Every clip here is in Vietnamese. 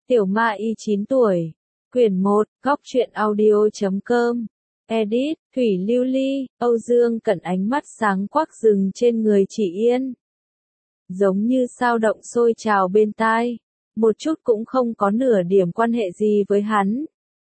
Tiểu Ma Y 9 tuổi. Quyển 1, góc truyện audio.com. Edit, Thủy Lưu Ly, Âu Dương Cẩn ánh mắt sáng quắc dừng trên người chị Yên. Giống như sao động sôi trào bên tai. Một chút cũng không có nửa điểm quan hệ gì với hắn.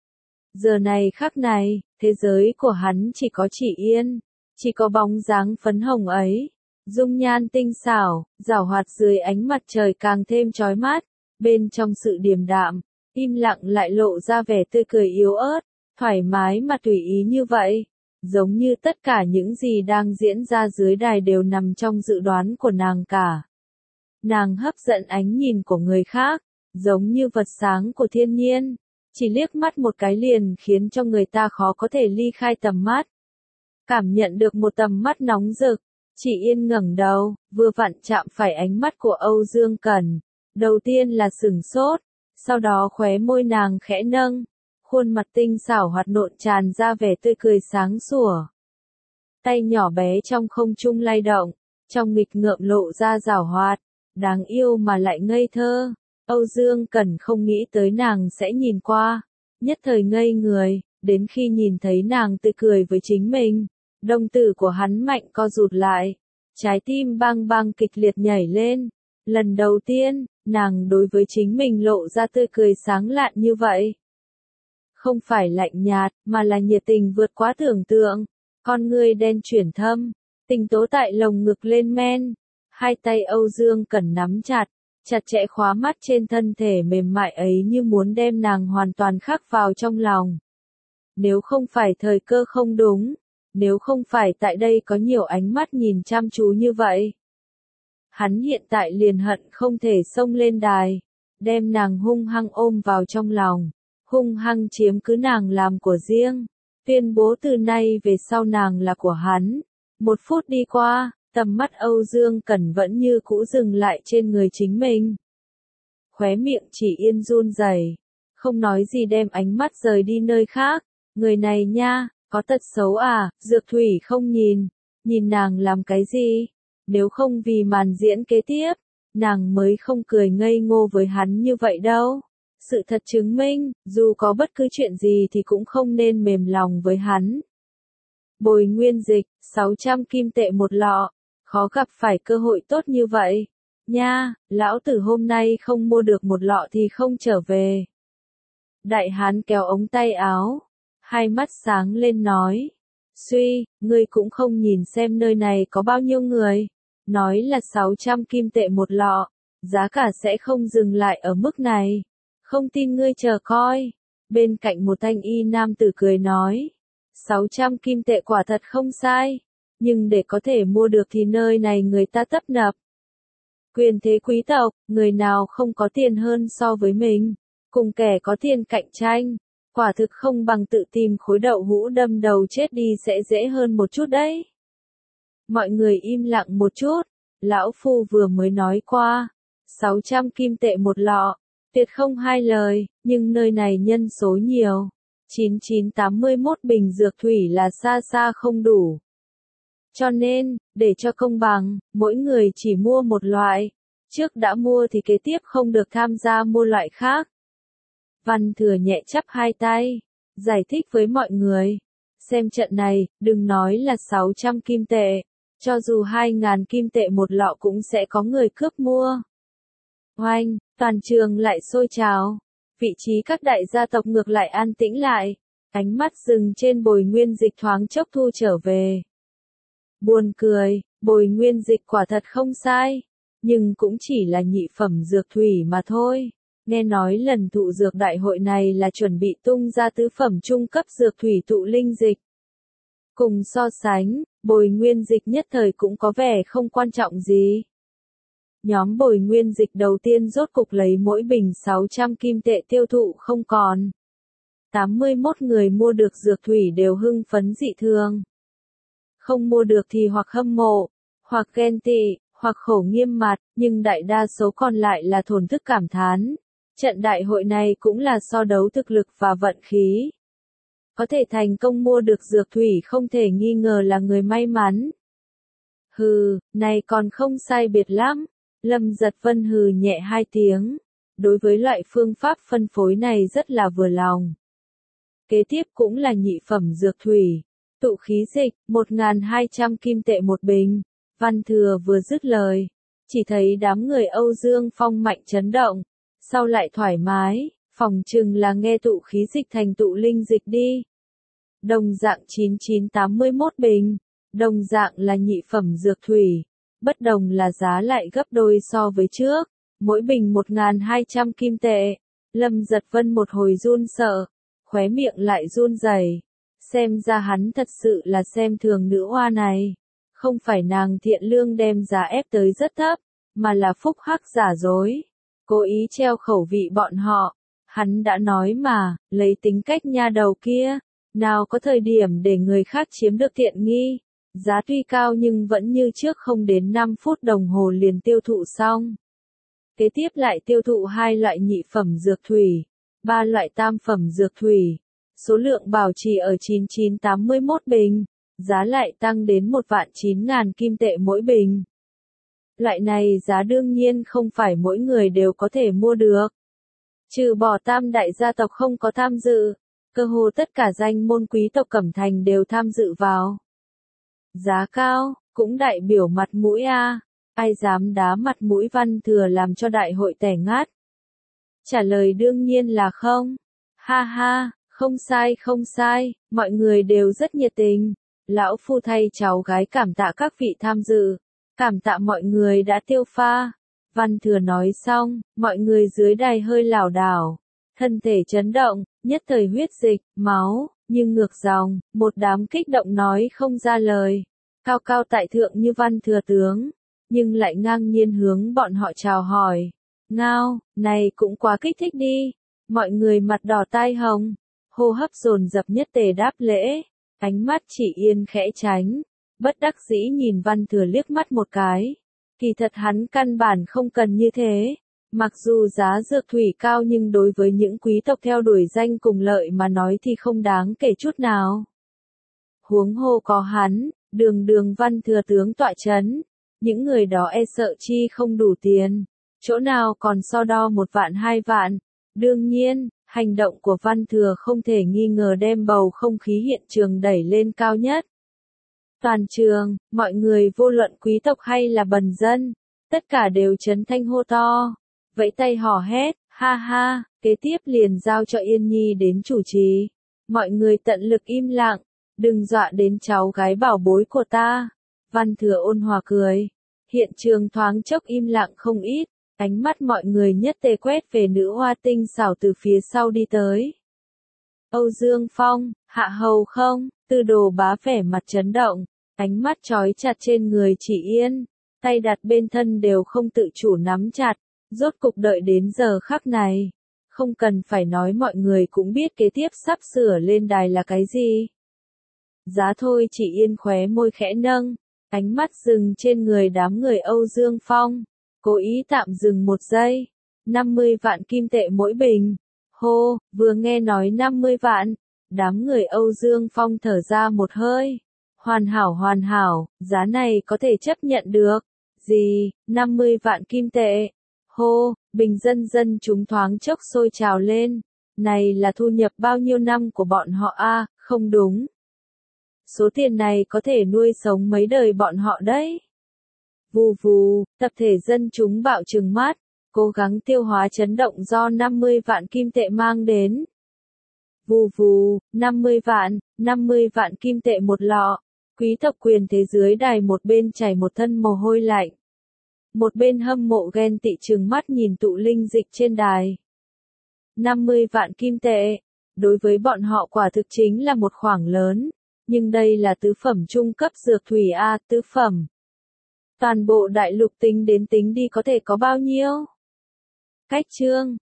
Giờ này khắc này, thế giới của hắn chỉ có chị Yên. Chỉ có bóng dáng phấn hồng ấy. Dung nhan tinh xảo, giảo hoạt dưới ánh mặt trời càng thêm chói mắt. Bên trong sự điềm đạm, im lặng lại lộ ra vẻ tươi cười yếu ớt, thoải mái mà tùy ý như vậy. Giống như tất cả những gì đang diễn ra dưới đài đều nằm trong dự đoán của nàng cả. Nàng hấp dẫn ánh nhìn của người khác, giống như vật sáng của thiên nhiên. Chỉ liếc mắt một cái liền khiến cho người ta khó có thể ly khai tầm mắt. Cảm nhận được một tầm mắt nóng rực, chị Yên ngẩng đầu, vừa vặn chạm phải ánh mắt của Âu Dương Cẩn. Đầu tiên là sửng sốt, sau đó khóe môi nàng khẽ nâng, khuôn mặt tinh xảo hoạt nộn tràn ra vẻ tươi cười sáng sủa. Tay nhỏ bé trong không trung lay động, trong nghịch ngợm lộ ra giảo hoạt, đáng yêu mà lại ngây thơ. Âu Dương Cẩn không nghĩ tới nàng sẽ nhìn qua, nhất thời ngây người, đến khi nhìn thấy nàng tươi cười với chính mình, đồng tử của hắn mạnh co rụt lại, trái tim bang bang kịch liệt nhảy lên. Lần đầu tiên, nàng đối với chính mình lộ ra tươi cười sáng lạn như vậy. Không phải lạnh nhạt, mà là nhiệt tình vượt quá tưởng tượng. Con ngươi đen chuyển thâm, tình tố tại lồng ngực lên men. Hai tay Âu Dương Cẩn nắm chặt, chặt chẽ khóa mắt trên thân thể mềm mại ấy như muốn đem nàng hoàn toàn khắc vào trong lòng. Nếu không phải thời cơ không đúng, nếu không phải tại đây có nhiều ánh mắt nhìn chăm chú như vậy. Hắn hiện tại liền hận không thể xông lên đài, đem nàng hung hăng ôm vào trong lòng, hung hăng chiếm cứ nàng làm của riêng, tuyên bố từ nay về sau nàng là của hắn. Một phút đi qua, tầm mắt Âu Dương Cẩn vẫn như cũ dừng lại trên người chính mình. Khóe miệng chỉ Yên run rẩy, không nói gì đem ánh mắt rời đi nơi khác. Người này nha, có tật xấu à? Dược Thủy không nhìn nàng làm cái gì? Nếu không vì màn diễn kế tiếp, nàng mới không cười ngây ngô với hắn như vậy đâu. Sự thật chứng minh, dù có bất cứ chuyện gì thì cũng không nên mềm lòng với hắn. Bồi nguyên dịch, 600 kim tệ một lọ, khó gặp phải cơ hội tốt như vậy. Nha, lão tử hôm nay không mua được một lọ thì không trở về. Đại hán kéo ống tay áo, hai mắt sáng lên nói. Suy, ngươi cũng không nhìn xem nơi này có bao nhiêu người. Nói là 600 kim tệ một lọ, giá cả sẽ không dừng lại ở mức này. Không tin ngươi chờ coi. Bên cạnh một thanh y nam tử cười nói. 600 kim tệ quả thật không sai, nhưng để có thể mua được thì nơi này người ta tấp nập. Quyền thế quý tộc, người nào không có tiền hơn so với mình, cùng kẻ có tiền cạnh tranh, quả thực không bằng tự tìm khối đậu hũ đâm đầu chết đi sẽ dễ hơn một chút đấy. Mọi người im lặng một chút, lão phu vừa mới nói qua, 600 kim tệ một lọ, tuyệt không hai lời, nhưng nơi này nhân số nhiều, 9981 bình dược thủy là xa xa không đủ. Cho nên, để cho công bằng, mỗi người chỉ mua một loại, trước đã mua thì kế tiếp không được tham gia mua loại khác. Văn Thừa nhẹ chắp hai tay, giải thích với mọi người, xem trận này, đừng nói là 600 kim tệ. Cho dù 2.000 kim tệ một lọ cũng sẽ có người cướp mua. Oanh, toàn trường lại sôi trào. Vị trí các đại gia tộc ngược lại an tĩnh lại. Ánh mắt dừng trên Bồi Nguyên Dịch thoáng chốc thu trở về. Buồn cười, Bồi Nguyên Dịch quả thật không sai. Nhưng cũng chỉ là nhị phẩm dược thủy mà thôi. Nghe nói lần thụ dược đại hội này là chuẩn bị tung ra tứ phẩm trung cấp dược thủy tụ linh dịch. Cùng so sánh, Bồi Nguyên Dịch nhất thời cũng có vẻ không quan trọng gì. Nhóm Bồi Nguyên Dịch đầu tiên rốt cục lấy mỗi bình 600 kim tệ tiêu thụ không còn. 81 người mua được dược thủy đều hưng phấn dị thường. Không mua được thì hoặc hâm mộ, hoặc ghen tị, hoặc khổ nghiêm mặt, nhưng đại đa số còn lại là thổn thức cảm thán. Trận đại hội này cũng là so đấu thực lực và vận khí. Có thể thành công mua được dược thủy không thể nghi ngờ là người may mắn. Hừ, này còn không sai biệt lắm. Lâm Giật Vân hừ nhẹ hai tiếng. đối với loại phương pháp phân phối này rất là vừa lòng. Kế tiếp cũng là nhị phẩm dược thủy, tụ khí dịch, 1.200 kim tệ một bình. Văn Thừa vừa dứt lời, chỉ thấy đám người Âu Dương Phong mạnh chấn động, sau lại thoải mái, phỏng chừng là nghe tụ khí dịch thành tụ linh dịch đi. Đồng dạng 9981 bình, đồng dạng là nhị phẩm dược thủy, bất đồng là giá lại gấp đôi so với trước, mỗi bình 1.200 kim tệ. Lâm Giật Vân một hồi run sợ, khóe miệng lại run rẩy, xem ra hắn thật sự là xem thường nữ oa này, không phải nàng thiện lương đem giá ép tới rất thấp, mà là phúc hắc giả dối, cố ý treo khẩu vị bọn họ. Hắn đã nói mà, lấy tính cách nha đầu kia, nào có thời điểm để người khác chiếm được tiện nghi, giá tuy cao nhưng vẫn như trước không đến 5 phút đồng hồ liền tiêu thụ xong. Kế tiếp lại tiêu thụ 2 loại nhị phẩm dược thủy, 3 loại tam phẩm dược thủy, số lượng bảo trì ở 9981 bình, giá lại tăng đến 1.900.000 kim tệ mỗi bình. Loại này giá đương nhiên không phải mỗi người đều có thể mua được. Trừ bỏ tam đại gia tộc không có tham dự, cơ hồ tất cả danh môn quý tộc Cẩm Thành đều tham dự vào. Giá cao, cũng đại biểu mặt mũi a, ai dám đá mặt mũi Văn Thừa làm cho đại hội tẻ ngát. Trả lời đương nhiên là không. Ha ha, không sai, mọi người đều rất nhiệt tình. Lão phu thay cháu gái cảm tạ các vị tham dự, cảm tạ mọi người đã tiêu pha. Văn Thừa nói xong, mọi người dưới đài hơi lảo đảo, thân thể chấn động, nhất thời huyết dịch, máu, nhưng ngược dòng, một đám kích động nói không ra lời. Cao cao tại thượng như Văn Thừa tướng, nhưng lại ngang nhiên hướng bọn họ chào hỏi. Ngao, này cũng quá kích thích đi. Mọi người mặt đỏ tai hồng, hô hấp dồn dập nhất tề đáp lễ, ánh mắt Chỉ Yên khẽ tránh, bất đắc dĩ nhìn Văn Thừa liếc mắt một cái. Kỳ thật hắn căn bản không cần như thế. Mặc dù giá dược thủy cao nhưng đối với những quý tộc theo đuổi danh cùng lợi mà nói thì không đáng kể chút nào. Huống hồ có hắn, đường Văn Thừa tướng tọa chấn, những người đó e sợ chi không đủ tiền, chỗ nào còn so đo 1 vạn 2 vạn. Đương nhiên, hành động của Văn Thừa không thể nghi ngờ đem bầu không khí hiện trường đẩy lên cao nhất. Toàn trường, mọi người vô luận quý tộc hay là bần dân, tất cả đều chấn thanh hô to, vẫy tay hò hét, ha ha, kế tiếp liền giao cho Yên Nhi đến chủ trì. Mọi người tận lực im lặng, đừng dọa đến cháu gái bảo bối của ta. Văn Thừa ôn hòa cười, hiện trường thoáng chốc im lặng không ít, ánh mắt mọi người nhất tề quét về nữ hoa tinh xảo từ phía sau đi tới. Âu Dương Phong, hạ hầu không, Tư Đồ Bá vẻ mặt chấn động, ánh mắt trói chặt trên người Chỉ Yên, tay đặt bên thân đều không tự chủ nắm chặt, rốt cục đợi đến giờ khắc này. Không cần phải nói mọi người cũng biết kế tiếp sắp sửa lên đài là cái gì. Giá thôi Chỉ Yên khóe môi khẽ nâng, ánh mắt dừng trên người đám người Âu Dương Phong, cố ý tạm dừng 1 giây. 50 vạn kim tệ mỗi bình. Hô, vừa nghe nói 50 vạn, đám người Âu Dương Phong thở ra một hơi. Hoàn hảo, giá này có thể chấp nhận được. Gì, 50 vạn kim tệ. Hô, bình dân chúng thoáng chốc sôi trào lên. Này là thu nhập bao nhiêu năm của bọn họ a, không đúng. Số tiền này có thể nuôi sống mấy đời bọn họ đấy. Vù vù, tập thể dân chúng bạo trừng mắt, cố gắng tiêu hóa chấn động do 50 vạn kim tệ mang đến. Vù vù, 50 vạn kim tệ một lọ. Quý tộc quyền thế dưới đài một bên chảy một thân mồ hôi lạnh, một bên hâm mộ ghen tị trừng mắt nhìn tụ linh dịch trên đài. 50 vạn kim tệ, đối với bọn họ quả thực chính là một khoản lớn, nhưng đây là tứ phẩm trung cấp dược thủy a, tứ phẩm. Toàn bộ đại lục tính đi có thể có bao nhiêu? Cách chương